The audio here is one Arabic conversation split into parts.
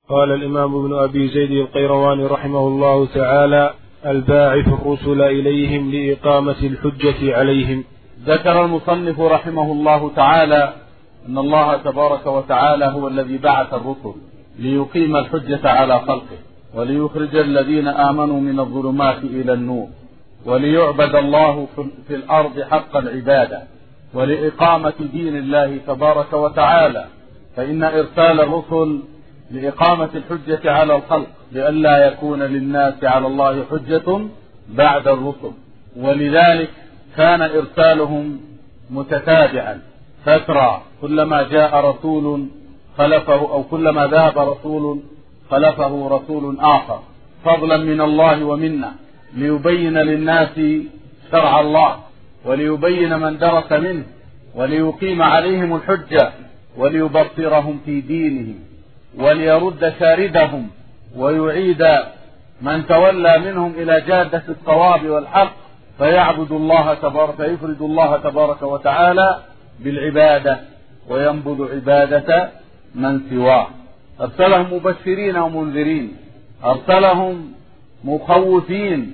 قال الإمام ابن أبي زيد القيرواني رحمه الله تعالى: الباعث الرسل إليهم لإقامة الحجة عليهم. ذكر المصنف رحمه الله تعالى أن الله تبارك وتعالى هو الذي بعث الرسل ليقيم الحجة على خلقه، وليخرج الذين آمنوا من الظلمات إلى النور، وليعبد الله في الأرض حق العبادة، ولإقامة دين الله تبارك وتعالى. فإن إرسال الرسل لإقامة الحجة على الخلق لئلا يكون للناس على الله حجة بعد الرسل، ولذلك كان إرسالهم متتابعا فترة، كلما جاء رسول خلفه أو كلما ذهب رسول خلفه رسول آخر، فضلا من الله ومنا، ليبين للناس شرع الله، وليبين من درس منه، وليقيم عليهم الحجة، وليبصرهم في دينهم، وليرد شاردهم، ويعيد من تولى منهم إلى جادة الصواب والحق، فيفرد الله تبارك وتعالى بالعبادة، وينبذ عبادة من سواه. أرسلهم مبشرين ومنذرين، أرسلهم مخوفين،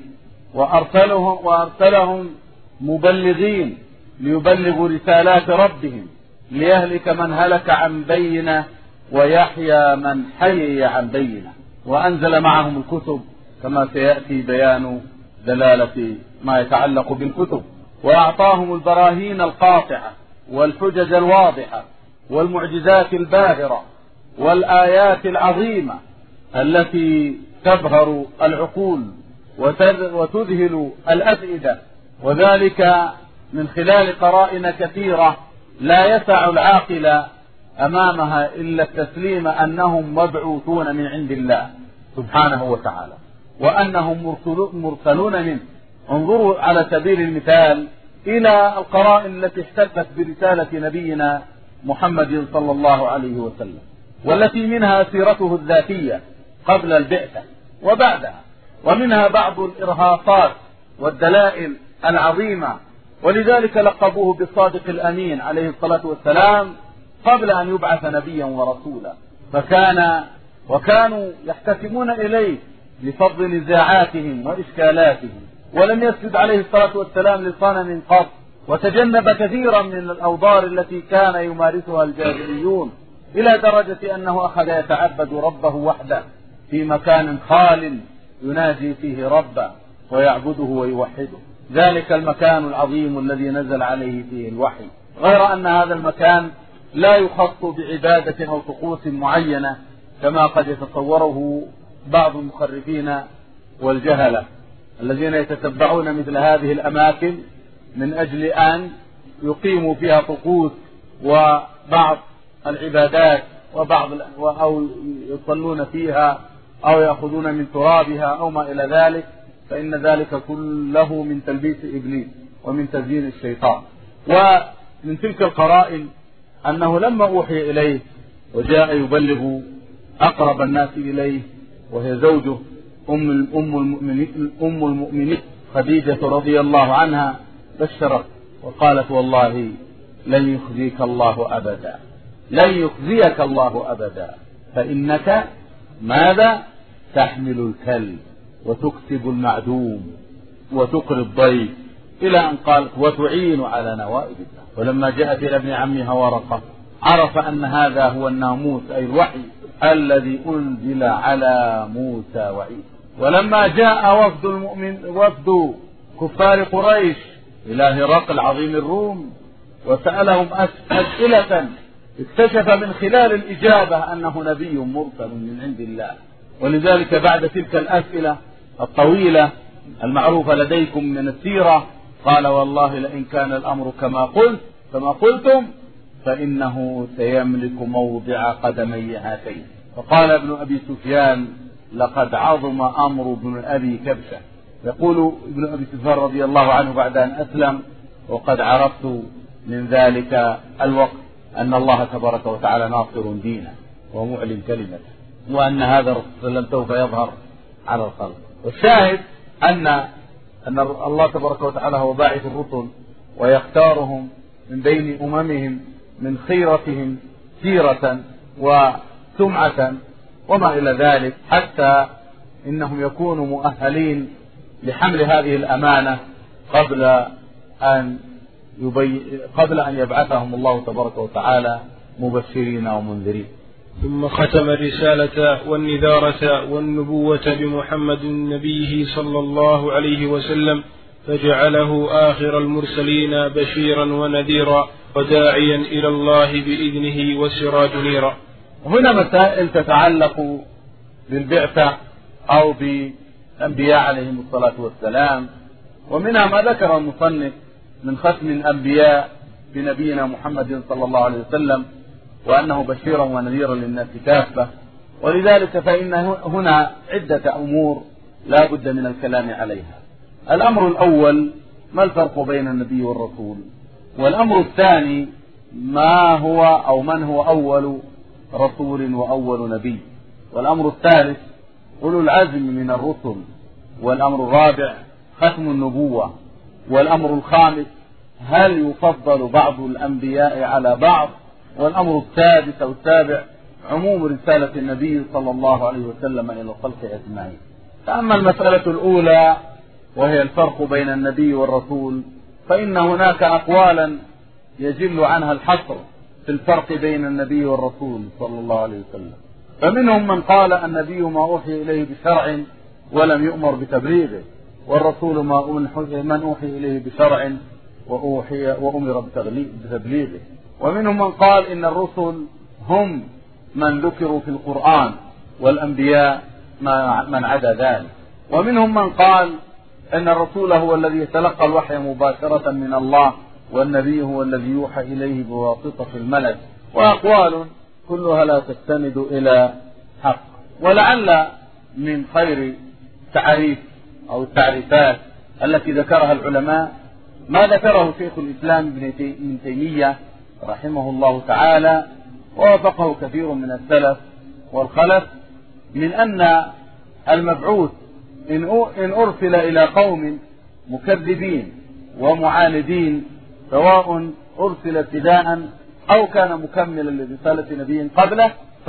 وأرسلهم مبلغين ليبلغوا رسالات ربهم، ليهلك من هلك عن بينة ويحيى من حي عن بينة. وأنزل معهم الكتب كما سيأتي بيان دلالة ما يتعلق بالكتب، وأعطاهم البراهين القاطعة والحجج الواضحة والمعجزات الباهرة والآيات العظيمة التي تبهر العقول وتذهل الأفئدة، وذلك من خلال قرائن كثيرة لا يسع العاقل أمامها إلا التسليم أنهم مبعوثون من عند الله سبحانه وتعالى، وأنهم مرسلون منه. انظروا على سبيل المثال إلى القرائن التي احتفت برسالة نبينا محمد صلى الله عليه وسلم، والتي منها سيرته الذاتية قبل البعثة وبعدها، ومنها بعض الإرهاصات والدلائل العظيمة، ولذلك لقبوه بالصادق الأمين عليه الصلاة والسلام قبل أن يبعث نبيا ورسولا. وكانوا يحتكمون إليه لفضل نزاعاتهم وإشكالاتهم، ولم يسجد عليه الصلاة والسلام لصنم قط، وتجنب كثيرا من الأوضار التي كان يمارسها الجاهليون، إلى درجة أنه أخذ يتعبد ربه وحده في مكان خال يناجي فيه ربه ويعبده ويوحده، ذلك المكان العظيم الذي نزل عليه فيه الوحي، غير أن هذا المكان لا يخص بعبادة أو طقوس معينة كما قد يتصوره بعض المخرفين والجهلة الذين يتتبعون مثل هذه الأماكن من أجل أن يقيموا فيها طقوس وبعض العبادات أو يصلون فيها أو يأخذون من ترابها أو ما إلى ذلك، فإن ذلك كله من تلبيس إبليس ومن تزيين الشيطان. ومن تلك القرائن أنه لما أوحي إليه وجاء يبلغ أقرب الناس إليه، وهي زوجه أم المؤمنين خديجة رضي الله عنها، بشرت وقالت: والله لن يخزيك الله أبدا، لن يخزيك الله أبدا، فإنك ماذا؟ تحمل الكلب وتكسب المعدوم وتقري الضيف، إلى أن قالت: وتعين على نوائب الله. ولما جاءت إلى ابن عمها ورقة عرف أن هذا هو الناموس أي الوحي الذي أنزل على موسى وعيسى. ولما جاء وفد كفار قريش إلى هرقل عظيم الروم وسألهم أسئلة، اكتشف من خلال الإجابة أنه نبي مرسل من عند الله. ولذلك بعد تلك الأسئلة الطويلة المعروفة لديكم من السيرة قال: والله لئن كان الأمر كما قلتم فإنه سيملك موضع قدمي هاتين. فقال ابن أبي سفيان: لقد عظم أمر ابن أبي كبشة. يقول ابن أبي سفيان رضي الله عنه بعد أن أسلم: وقد عرفت من ذلك الوقت أن الله تبارك وتعالى ناصر دينه ومعلن كلمته، وأن هذا الرسول سوف يظهر على الخلق. والشاهد أن الله تبارك وتعالى هو باعث الرسل ويختارهم من بين أممهم من خيرتهم سيرة وسمعة وما إلى ذلك، حتى إنهم يكونوا مؤهلين لحمل هذه الأمانة قبل أن يبعثهم الله تبارك وتعالى مبشرين ومنذرين. ثم ختم الرسالة والنذارة والنبوة بمحمد نبيه صلى الله عليه وسلم، فجعله آخر المرسلين بشيرا ونذيرا وداعيا إلى الله بإذنه وسراج نيرا. هنا مسائل تتعلق بالبعثة أو بالأنبياء عليهم الصلاة والسلام، ومنها ما ذكر المصنف من ختم الأنبياء بنبينا محمد صلى الله عليه وسلم، وأنه بشيرا ونذيرا للناس كافة. ولذلك فإن هنا عدة أمور لا بد من الكلام عليها. الأمر الأول: ما الفرق بين النبي والرسول؟ والأمر الثاني: ما هو أو من هو أول رسول وأول نبي؟ والأمر الثالث: أولو العزم من الرسل. والأمر الرابع: ختم النبوة. والأمر الخامس: هل يفضل بعض الأنبياء على بعض؟ والأمر السادس أو السابع: عموم رسالة النبي صلى الله عليه وسلم إلى الخلق أجمعين. أما المسألة الأولى وهي الفرق بين النبي والرسول، فإن هناك أقوالا يجل عنها الحصر في الفرق بين النبي والرسول صلى الله عليه وسلم. فمنهم من قال النبي ما أوحي إليه بشرع ولم يؤمر بتبليغه، والرسول من أوحي إليه بشرع وأمر بتبليغه. ومنهم من قال إن الرسل هم من ذكروا في القرآن والأنبياء من عدا ذلك. ومنهم من قال إن الرسول هو الذي يتلقى الوحي مباشرة من الله، والنبي هو الذي يوحى إليه بواسطة الملك. وأقوال كلها لا تستند إلى حق. ولعل من خير تعريف أو التعريفات التي ذكرها العلماء ما ذكره شيخ الإسلام ابن تيمية رحمه الله تعالى، ووافقه كثير من السلف والخلف، من أن المبعوث إن أرسل إلى قوم مكذبين ومعاندين، سواء أرسل ابتداء أو كان مكملا لرسالة نبي قبله،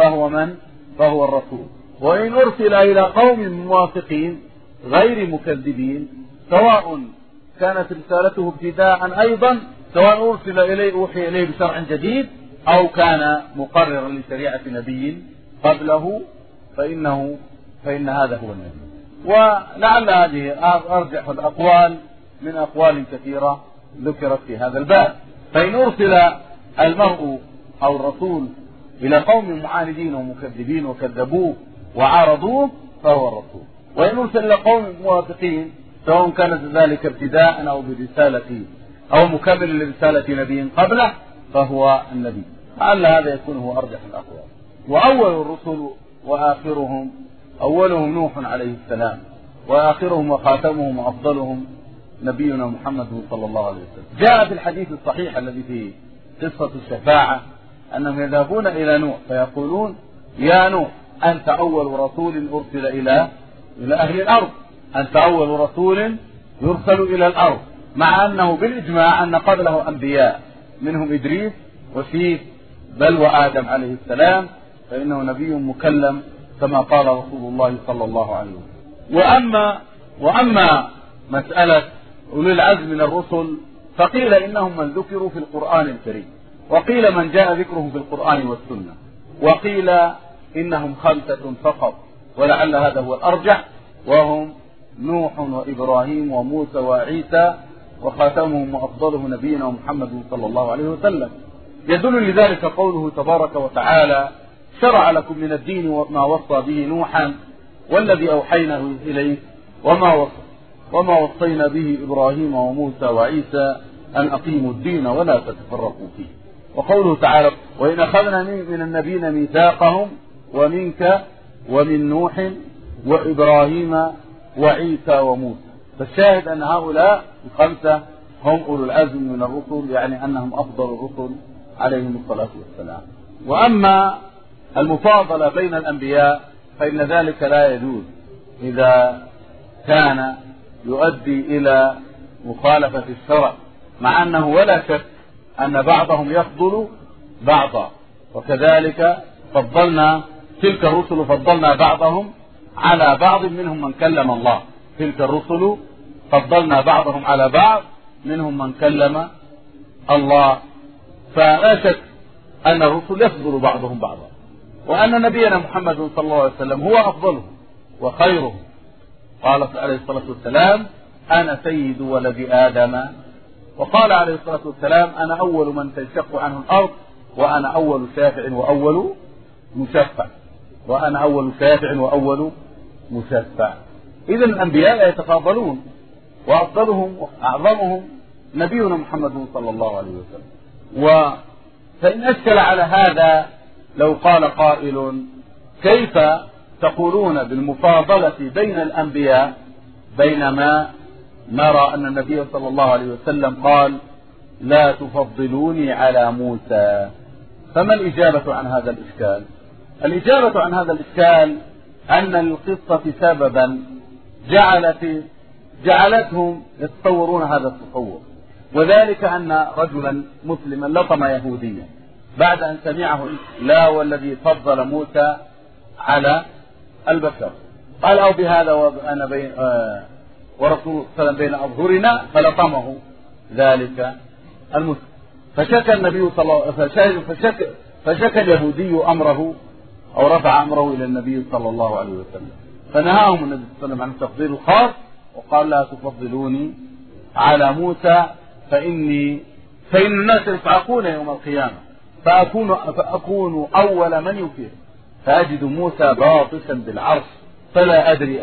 فهو الرسول. وإن أرسل إلى قوم موافقين غير مكذبين، سواء كانت رسالته ابتداء أيضا، سواء أوحي إليه بشرع جديد أو كان مقررا لشريعة نبي قبله، فإن هذا هو النبي. ولعل هذه أرجح الأقوال من أقوال كثيرة ذكرت في هذا الباب. فإن أرسل المرء أو الرسول إلى قوم معاندين ومكذبين وكذبوه وعارضوه فهو الرسول. وإن أرسل إلى قوم موافقين، سواء كانت ذلك ابتداء أو برسالة أو مكمل لرسالة نبي قبله، فهو النبي. لعل هذا يكون هو أرجح الأقوال. وأول الرسل وآخرهم: أولهم نوح عليه السلام، وآخرهم وخاتمهم وأفضلهم نبينا محمد صلى الله عليه وسلم. جاء في الحديث الصحيح الذي فيه قصة الشفاعة أنهم يذهبون إلى نوح فيقولون: يا نوح، أنت أول رسول أرسل إلى أهل الأرض، أنت أول رسول يرسل إلى الأرض، مع أنه بالإجماع أن قبله أنبياء منهم إدريس وشيث بل وآدم عليه السلام، فإنه نبي مكلم كما قال رسول الله صلى الله عليه وسلم. وأما مسألة أولي العزم من الرسل، فقيل إنهم من ذكروا في القرآن الكريم، وقيل من جاء ذكرهم في القرآن والسنة، وقيل إنهم 5 فقط، ولعل هذا هو الأرجح، وهم نوح وإبراهيم وموسى وعيسى، وخاتمهم وأفضله نبينا محمد صلى الله عليه وسلم. يدل لذلك قوله تبارك وتعالى: شرع لكم من الدين ما وصى به نوحا والذي أوحينا إليه وما وصينا به إبراهيم وموسى وعيسى أن أقيموا الدين ولا تتفرقوا فيه. وقوله تعالى: وإن أخذنا من النبيين ميثاقهم ومنك ومن نوح وإبراهيم وعيسى وموسى. فالشاهد أن هؤلاء 5 هم أولو العزم من الرسل، يعني أنهم أفضل الرسل عليهم الصلاة والسلام. وأما المفاضلة بين الأنبياء فإن ذلك لا يجوز إذا كان يؤدي إلى مخالفة الشرع، مع أنه ولا شك أن بعضهم يفضل بعضا، وكذلك فضلنا تلك الرسل فضلنا بعضهم على بعض منهم من كلم الله. تلك الرسل فضلنا بعضهم على بعض منهم من كلم الله. فلا شك أن الرسل يفضل بعضهم بعضا، وأن نبينا محمد صلى الله عليه وسلم هو أفضلهم وخيرهم. قال عليه الصلاة والسلام: أنا سيد ولد آدم. وقال عليه الصلاة والسلام: أنا أول من تنشق عنه الأرض، وأنا أول شافع وأول مشفع. وأنا أول شافع وأول مشفع. إذن الأنبياء يتفاضلون، وأفضلهم وأعظمهم نبينا محمد صلى الله عليه وسلم. فإن أشكل على هذا لو قال قائل: كيف تقولون بالمفاضلة بين الأنبياء بينما نرى أن النبي صلى الله عليه وسلم قال: لا تفضلوني على موسى؟ فما الإجابة عن هذا الإشكال؟ الإجابة عن هذا الإشكال أن للقصة سببا جعلتهم يتصورون هذا التصور، وذلك أن رجلا مسلما لطم يهوديا بعد أن سمعه: لا والذي فضل موسى على البشر، قال: أو بهذا وأنا بين ورسول صلى الله عليه وسلم بين أظهرنا، فلطمه ذلك المسلم. فشكى النبي صلى الله عليه وسلم فشكى اليهودي أمره أو رفع أمره إلى النبي صلى الله عليه وسلم، فنهاهم النبي صلى الله عليه وسلم عن التفضيل الخاص، وقال: لا تفضلوني على موسى فإن الناس يصعقون يوم القيامة فأكون أول من يفير، فأجد موسى باطشا بالعرش فلا أدري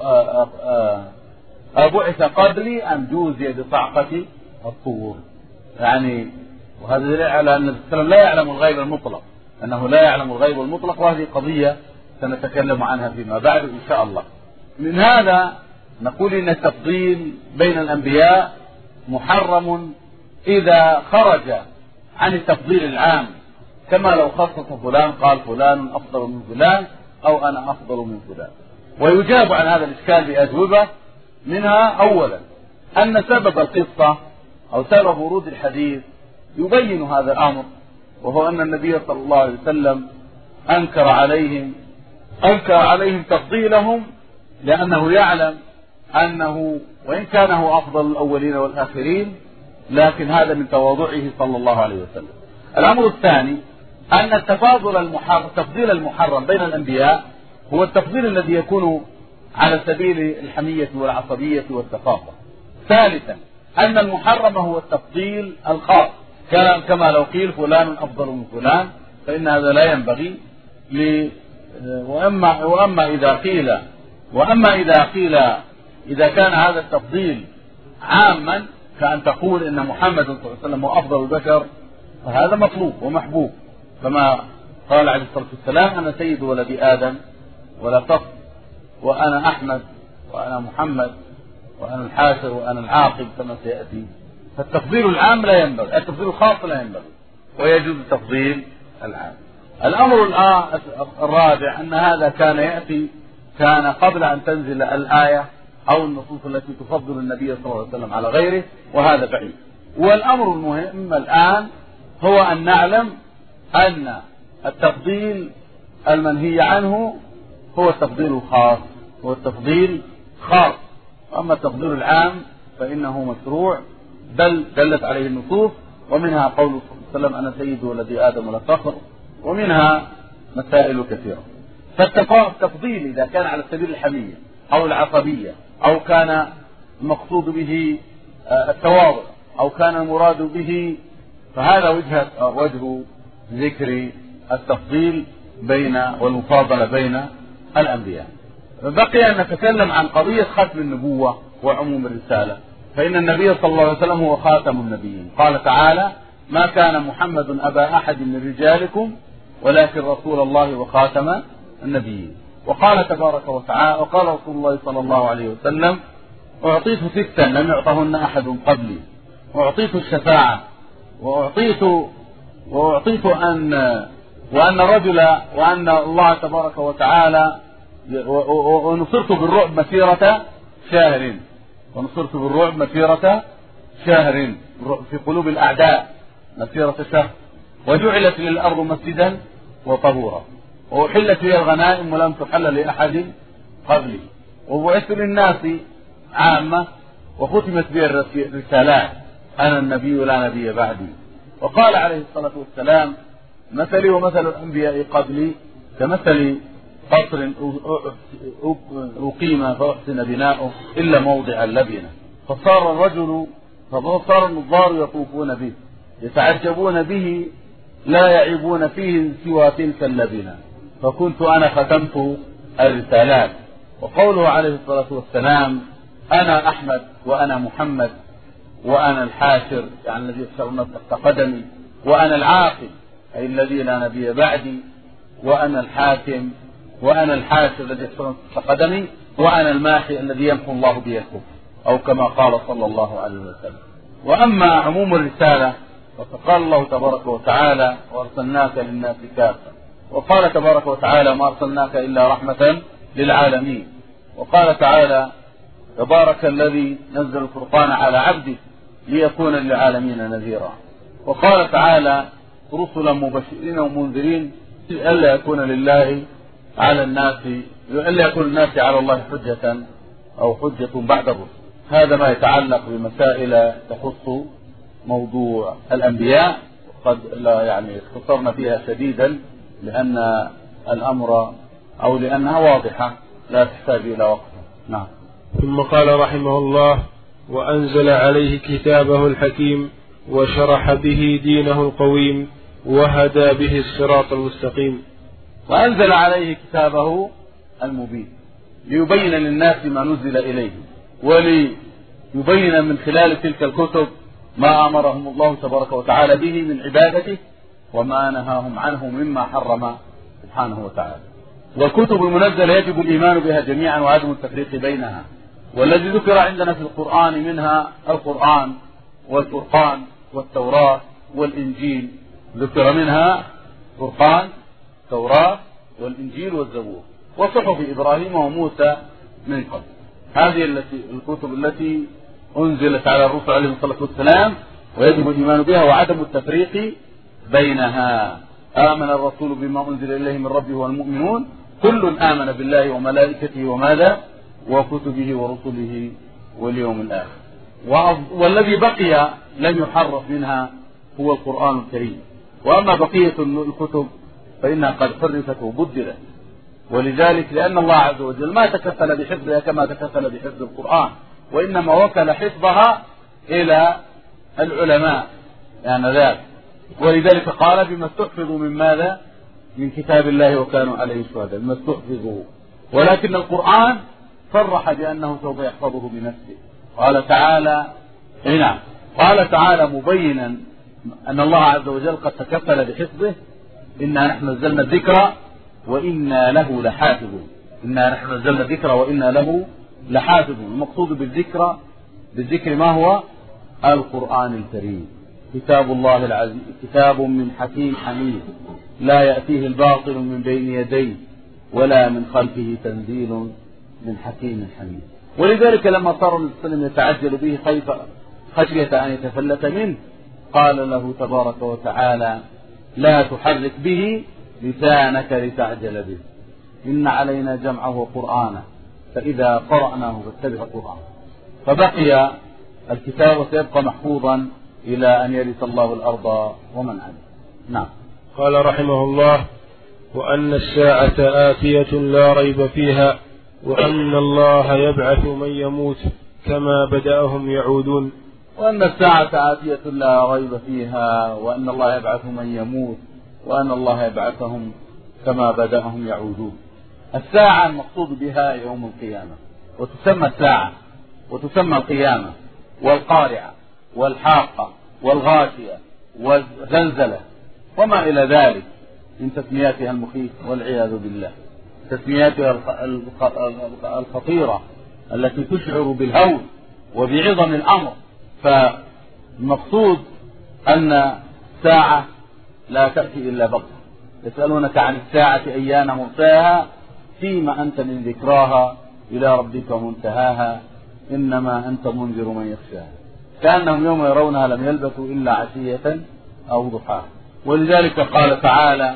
أبعث قبلي أم جوزي بصعقة الطور. يعني وهذا دليل على أن النبي صلى الله عليه وسلم لا يعلم الغيب المطلق، أنه لا يعلم الغيب المطلق، وهذه قضية سنتكلم عنها فيما بعد إن شاء الله. من هذا نقول إن التفضيل بين الأنبياء محرم إذا خرج عن التفضيل العام، كما لو خصص فلان قال فلان أفضل من فلان أو أنا أفضل من فلان. ويجاب عن هذا الإشكال بأجوبة، منها أولا أن سبب القصة أو سبب ورود الحديث يبين هذا الأمر، وهو أن النبي صلى الله عليه وسلم أنكر عليهم تفضيلهم، لأنه يعلم أنه وإن كان هو أفضل الأولين والآخرين، لكن هذا من تواضعه صلى الله عليه وسلم. الأمر الثاني أن التفضيل المحرم بين الأنبياء هو التفضيل الذي يكون على سبيل الحمية والعصبية والتفاخر. ثالثا أن المحرم هو التفضيل الخاص، كما لو قيل فلان أفضل من فلان، فإن هذا لا ينبغي. وأما إذا قيل إذا كان هذا التفضيل عاما كأن تقول إن محمد صلى الله عليه وسلم هو أفضل البشر، فهذا مطلوب ومحبوب، كما قال عليه الصلاة والسلام: أنا سيد ولد آدم ولا فخر، وأنا أحمد وأنا محمد وأنا الحاشر وأنا العاقب كما سيأتي. فالتفضيل العام لا ينبغي، التفضيل الخاص لا ينبغي، ويجوز التفضيل العام. الأمر الرابع أن هذا كان قبل أن تنزل الآية أو النصوص التي تفضل النبي صلى الله عليه وسلم على غيره، وهذا بعيد. والأمر المهم الآن هو أن نعلم أن التفضيل المنهي عنه هو التفضيل الخاص، وأما التفضيل العام فإنه مشروع، بل دلت عليه النصوص، ومنها قوله صلى الله عليه وسلم: أنا سيد ولد آدم ولا فخر، ومنها مسائل كثيرة. فالتفضيل إذا كان على سبيل الحمية أو العصبية أو كان المقصود به التواضع أو كان المراد به، فهذا وجه ذكر التفضيل والمفاضلة بين الأنبياء. بقي أن نتكلم عن قضية ختم النبوة وعموم الرسالة، فإن النبي صلى الله عليه وسلم هو خاتم النبيين. قال تعالى: ما كان محمد أبا أحد من رجالكم ولكن رسول الله وخاتم النبيين. وقال تبارك وتعالى: وقال رسول الله صلى الله عليه وسلم: أعطيت 6 لم يعطهن أحد قبلي، أعطيت الشفاعة، وأعطيت وأن الله تبارك وتعالى، ونصرت بالرعب مسيرة شهر في قلوب الأعداء مسيرة شهر، وجعلت للأرض مسجدا وطهورا. وأحلت لي الغنائم ولم تحل لأحد قبلي، وبعثت للناس عامة وختمت بي الرسالات، أنا النبي لا نبي بعدي. وقال عليه الصلاة والسلام: مثلي ومثل الأنبياء قبلي كمثل قصر أقيم فأحسن بناؤه إلا موضع اللبنة، فصار النظار يطوفون به يتعجبون به لا يعيبون فيه سوى تلك اللبنة، فكنت أنا ختمت الرسالات. وقوله عليه الصلاة والسلام: أنا أحمد وأنا محمد وأنا الحاشر، يعني الذي يحشر الناس تحت قدمي، وأنا العاقل أي الذي لا نبي بعدي، وأنا الحاكم وأنا الحاشر الذي يحشر الناس تحت قدمي، وأنا الماحي الذي يمحو الله به الكفر، أو كما قال صلى الله عليه وسلم. وأما عموم الرسالة فقال الله تبارك وتعالى: وأرسلناك للناس كافة. وقال تبارك وتعالى: ما أرسلناك إلا رحمة للعالمين. وقال تعالى: تبارك الذي نزل الفرقان على عبده ليكون للعالمين نذيرا. وقال تعالى: رسلا مبشرين ومنذرين لئلا يكون للناس على الله حجة أو حجة بعد الرسل. هذا ما يتعلق بمسائل تخص موضوع الأنبياء، وقد اختصرنا فيها شديدا لأن الأمر أو لأنها واضحة لا تحتاج إلى وقت. نعم. ثم قال رحمه الله: وأنزل عليه كتابه الحكيم وشرح به دينه القويم وهدى به الصراط المستقيم. وأنزل عليه كتابه المبين ليبين للناس ما نزل إليه، وليبين من خلال تلك الكتب ما أمرهم الله تبارك وتعالى به من عبادته وما نهاهم عنه مما حرم سبحانه وتعالى. والكتب المنزلة يجب الإيمان بها جميعا وعدم التفريق بينها. والذي ذكر عندنا في القرآن منها القرآن والفرقان والتوراة والإنجيل، ذكر منها فرقان، توراة، والإنجيل والزبور، وصحف إبراهيم وموسى من قبل. هذه الكتب التي أنزلت على الرسل عليهم الصلاة والسلام، ويجب الإيمان بها وعدم التفريق بينها. آمن الرسول بما أنزل إليه من ربه والمؤمنون كل آمن بالله وملائكته وماذا وكتبه ورسله واليوم الآخر. والذي بقي لم يحرف منها هو القرآن الكريم. وأما بقية الكتب فإنها قد حرفت وبدلت، ولذلك لأن الله عز وجل ما تكفل بحفظها كما تكفل بحفظ القرآن، وإنما وكل حفظها إلى العلماء ذلك. ولذلك قال: بما استحفظوا من ماذا؟ من كتاب الله وكانوا عليه شهداء، بما استحفظوا. ولكن القرآن صرح بأنه سوف يحفظه بنفسه. قال تعالى مبينا أن الله عز وجل قد تكفل بحفظه: إنا نحن نزلنا الذكر وإنا له لحافظون. إنا نحن نزلنا الذكر وإنا له لحافظون. المقصود بالذكر ما هو؟ القرآن الكريم، كتاب الله العزيز، كتاب من حكيم حميد لا يأتيه الباطل من بين يديه ولا من خلفه تنزيل من حكيم حميد. ولذلك لما صار النبي صلى الله عليه وسلم يتعجل به خشية أن يتفلت منه، قال له تبارك وتعالى: لا تحرك به لسانك لتعجل به، إن علينا جمعه وقرآنه فإذا قرأناه فاتبع قرآنه. فبقي الكتاب وسيبقى محفوظا إلى أن يرث الله الأرض ومن عليها. نعم. قال رحمه الله: وأن الساعة آتية لا ريب فيها، وأن الله يبعث من يموت كما بدأهم يعودون. وأن الساعة آتية لا ريب فيها، وأن الله يبعث من يموت، وأن الله يبعثهم كما بدأهم يعودون. الساعة المقصود بها يوم القيامة، وتسمى الساعة وتسمى القيامة والقارعة والحاقة والغاشية والزلزلة وما إلى ذلك من تسمياتها المخيفة والعياذ بالله، تسمياتها الخطيرة التي تشعر بالهول وبعظم الأمر. فالمقصود أن الساعة لا تأتي إلا بغتة. يسألونك عن الساعة أيان مرساها فيما أنت من ذكراها إلى ربك منتهاها إنما أنت منذر من يخشاها كأنهم يوم يرونها لم يلبثوا إلا عشية أو ضحاها. ولذلك قال تعالى: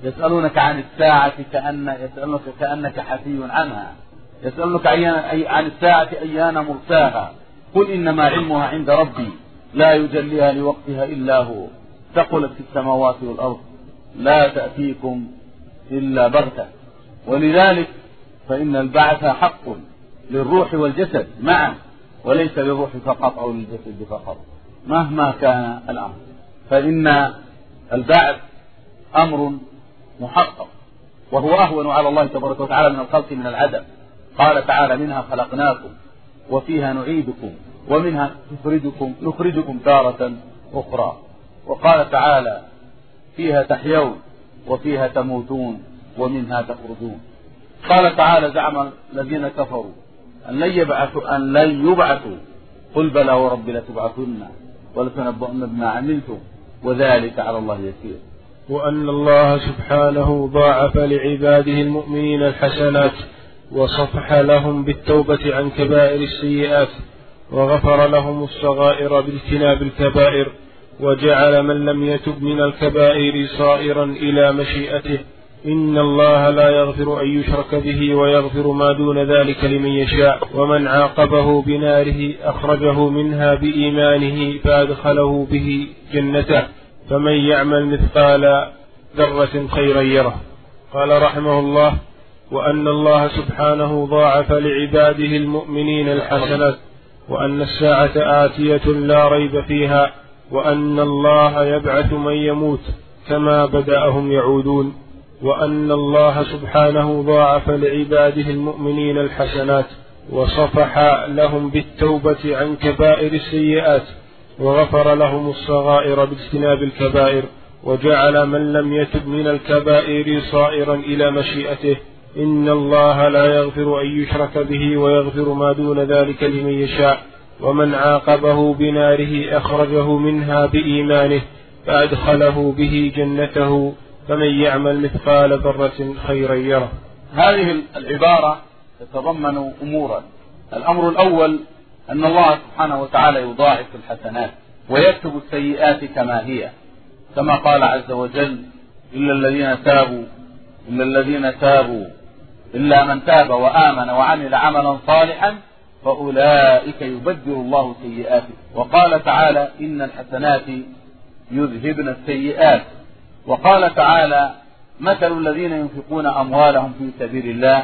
يسألونك عن الساعة يسألونك كأنك حفي عنها، يسألونك عن الساعة أيان مرساها، قل إنما علمها عند ربي لا يجليها لوقتها إلا هو، ثقلت في السماوات والأرض لا تأتيكم إلا بغتة. ولذلك فإن البعث حق للروح والجسد معا، وليس للروح فقط أو للجسد فقط مهما كان الأمر، فإن البعث أمر محقق، وهو أهون على الله تبارك وتعالى من الخلق من العدم. قال تعالى: منها خلقناكم وفيها نعيدكم ومنها نخرجكم تارة أخرى. وقال تعالى: فيها تحيون وفيها تموتون ومنها تخرجون. قال تعالى: زعم الذين كفروا أن لن يبعثوا، قل بلى وربي لتبعثن ولتنبؤن بما عملتم وذلك على الله يسير. وأن الله سبحانه ضاعف لعباده المؤمنين الحسنات، وصفح لهم بالتوبة عن كبائر السيئات، وغفر لهم الصغائر باجتناب الكبائر، وجعل من لم يتب من الكبائر صائرا إلى مشيئته. إن الله لا يغفر أن يشرك به ويغفر ما دون ذلك لمن يشاء. ومن عاقبه بناره أخرجه منها بإيمانه فأدخله به جنته، فمن يعمل مثقال ذرة خيرا يره. قال رحمه الله: وأن الله سبحانه ضاعف لعباده المؤمنين الحسنات، وأن الساعة آتية لا ريب فيها، وأن الله يبعث من يموت كما بدأهم يعودون. وأن الله سبحانه ضاعف لعباده المؤمنين الحسنات، وصفح لهم بالتوبة عن كبائر السيئات، وغفر لهم الصغائر باجتناب الكبائر، وجعل من لم يتب من الكبائر صائرا إلى مشيئته. إن الله لا يغفر أن يشرك به ويغفر ما دون ذلك لمن يشاء. ومن عاقبه بناره أخرجه منها بإيمانه فأدخله به جنته، فمن يعمل مثقال ذرة خيرا يره. هذه العبارة تتضمن أمورا. الأمر الأول أن الله سبحانه وتعالى يضاعف الحسنات ويكتب السيئات كما هي، كما قال عز وجل: إلا من تاب وآمن وعمل عملا صالحا فأولئك يبدل الله سيئاته. وقال تعالى: إن الحسنات يذهبن السيئات. وقال تعالى: مثل الذين ينفقون أموالهم في سبيل الله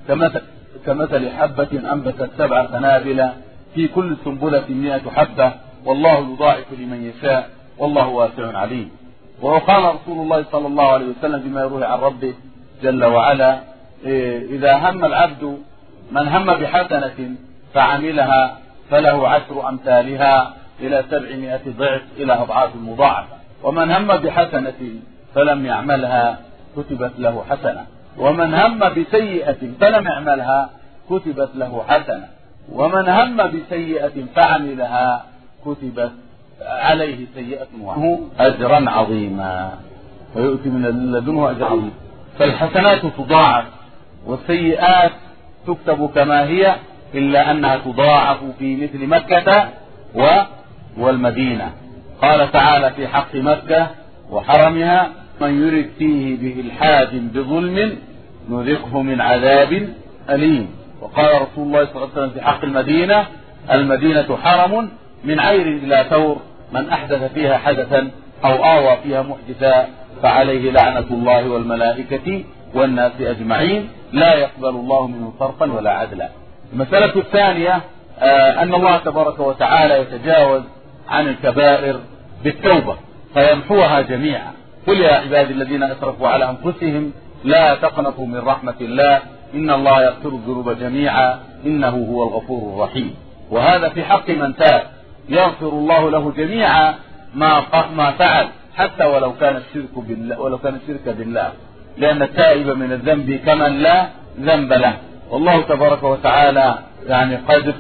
كمثل حبة أنبتت 7 سنابل في كل سنبلة 100 حبة والله يضاعف لمن يشاء والله واسع عليم. وقال رسول الله صلى الله عليه وسلم بما يروي عن ربه جل وعلا: إذا هم العبد من هم بحسنة فعملها فله 10 أمثالها إلى 700 ضعف إلى أضعاف مضاعفة، ومن هم بحسنة فلم يعملها كتبت له حسنة، ومن هم بسيئة فلم يعملها كتبت له حسنة، ومن هم بسيئة فعملها كتبت عليه سيئة وله أجرا عظيما، ويؤتي من لدنه أجرا عظيما. فالحسنات تضاعف والسيئات تكتب كما هي، إلا أنها تضاعف في مثل مكة والمدينة. قال تعالى في حق مكة وحرمها: من يرد فيه بإلحاد بظلم نذقه من عذاب أليم. وقال رسول الله صلى الله عليه وسلم في حق المدينة: المدينة حرم من عير إلى ثور، من أحدث فيها حدثا أو آوى فيها محدثا فعليه لعنة الله والملائكة والناس أجمعين، لا يقبل الله منه صرفا ولا عدلا. المسألة الثانية أن الله تبارك وتعالى يتجاوز عن الكبائر بالتوبة فيمحوها جميعا. قل يا عبادي الذين أسرفوا على أنفسهم لا تقنطوا من رحمة الله إن الله يغفر الذنوب جميعا إنه هو الغفور الرحيم. وهذا في حق من تاب، يغفر الله له جميعا ما فعل، حتى ولو كان الشرك بالله، لأن التائب من الذنب كمن لا ذنب له. والله تبارك وتعالى يعني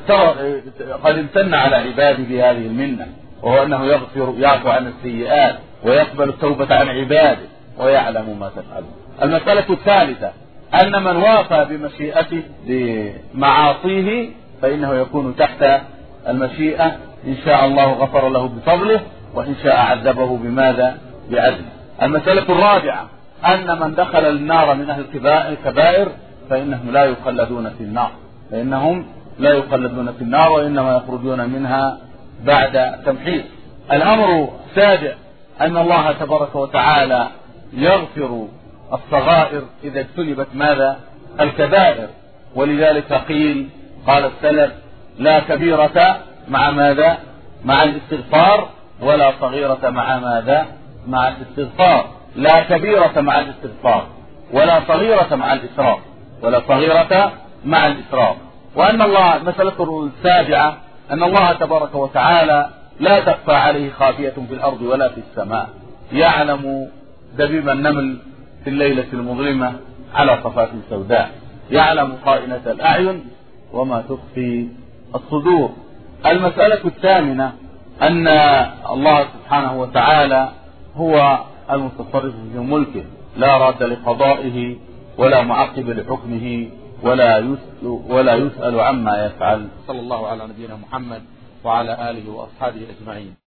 قد امتن على عباده بهذه المنة، وهو أنه يعفو عن السيئات ويقبل التوبة عن عباده ويعلم ما تفعلون. المسألة الثالثة أن من وافى بمشيئته بمعاصيه فإنه يكون تحت المشيئة، إن شاء الله غفر له بفضله، وإن شاء عذبه بماذا؟ بعدله. المسألة الرابعة أن من دخل النار من أهل الكبائر فإنهم لا يخلدون في النار، وإنما يخرجون منها بعد تمحيص. الأمر السابع أن الله تبارك وتعالى يغفر الصغائر إذا اجتنبت ماذا؟ الكبائر. ولذلك قال السلف: لا كبيرة مع ماذا؟ مع الاستغفار، ولا صغيرة مع ماذا؟ مع الاستغفار. لا كبيرة مع الاستغفار، ولا صغيرة مع الإسراف. وأن الله، مسألة السابعة، أن الله تبارك وتعالى لا تخفى عليه خافية في الأرض ولا في السماء، يعلم دبيب النمل في الليلة المظلمة على صفات سوداء، يعلم خائنة الأعين وما تخفي الصدور. المسألة الثامنة أن الله سبحانه وتعالى هو المتصرف في ملكه، لا راد لقضائه ولا معقب لحكمه، ولا يسأل عما يفعل. صلى الله على نبينا محمد وعلى آله وأصحابه أجمعين.